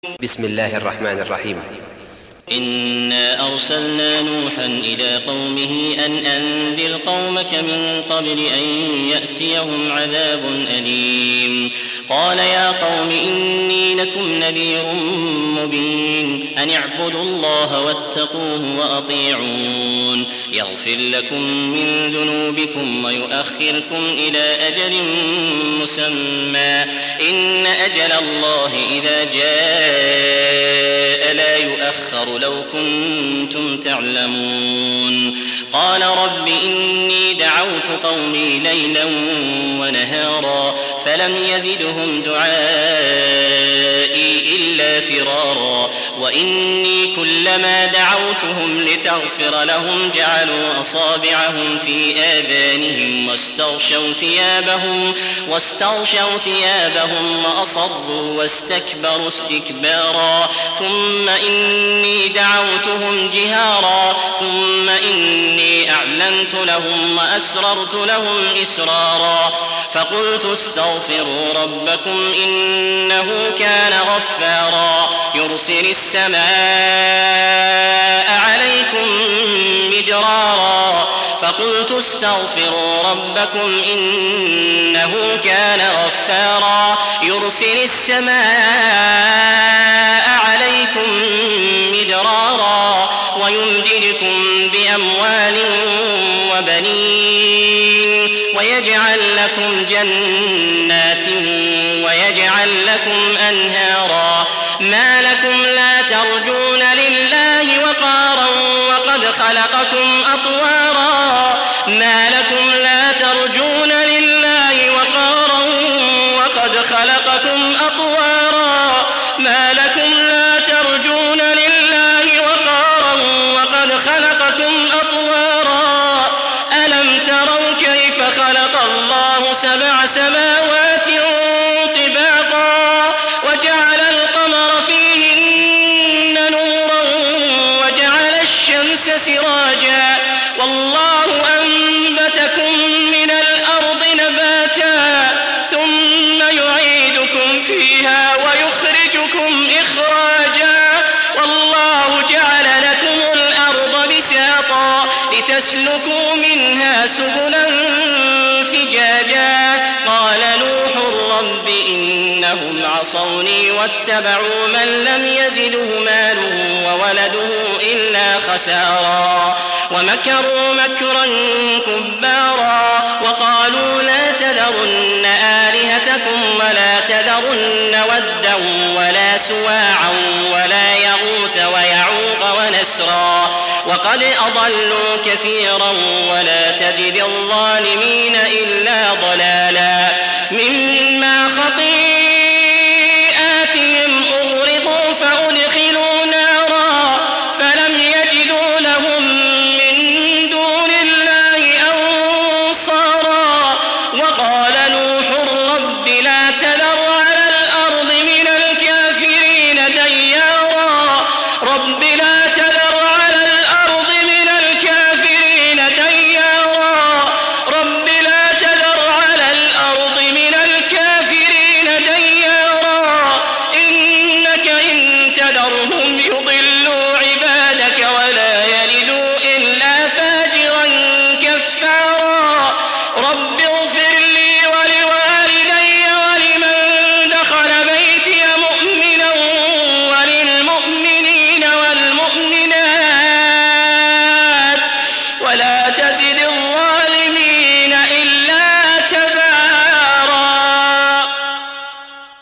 بسم الله الرحمن الرحيم. إنا أرسلنا نوحا إلى قومه أن أنذر قومك من قبل أن يأتيهم عذاب أليم. قال يا قوم إني لكم نذير مبين أن اعبدوا الله واتقوه وأطيعون يغفر لكم من ذنوبكم ويؤخركم إلى أجل مسمى إن أجل الله إذا جاء لا يؤخر لو كنتم تعلمون. قال رب إني دعوت قومي ليلا ونهارا فلم يزدهم دعائي إلا فرارا وإني كلما دعوتهم لتغفر لهم جعلوا أصابعهم في آذانهم واستغشوا ثيابهم وأصروا واستكبروا استكبارا ثم إني دعوتهم جهارا ثم إني أعلنت لهم وأسررت لهم إسرارا فقلت استغفروا ربكم إنه كان غفارا يرسل السماء عليكم مدرارا فقلت استغفروا ربكم إنه كان غفارا يرسل السماء عليكم مدرارا ويمددكم بأموال وبنين ويجعل لكم جنات ويجعل لكم أنهارا ما لكم لا ترجون لله وقارا وقد خلقكم أطوارا ما لكم لا ترجون لله وقارا وقد خلقكم أطوارا ما لكم لا ترجون لله وقارا وقد خلقكم أطوارا ألم تروا كيف خلق الله 7 سماوات طباقا وجعل القمر فيهن نورا وجعل الشمس سراجا والله أنبتكم من الأرض نباتا ثم يعيدكم فيها ويخرجكم إخراجا والله جعل لكم الأرض بساطا لتسلكوا منها سبلا فجاجا قال نوح رب إنهم عصوني واتبعوا من لم يزده ماله وولده إلا خسارا ومكروا مكرا كبارا وقالوا لا تذرن آلهتكم ولا تذرن ودا ولا سواعا ولا يغوث ويعوق ونسرا وقد أضلوا كثيرا ولا تزد الظالمين إلا ضلالا مما خطيئاتهم أغرقوا فأدخلوا نارا فلم يجدوا لهم من دون الله أنصارا وقال نوح رب لا تذر على الأرض من الكافرين ديارا رب لا تذر على الأرض من الكافرين ديارا رب لا تذر على الأرض من الكافرين ديارا إنك إن تذرهم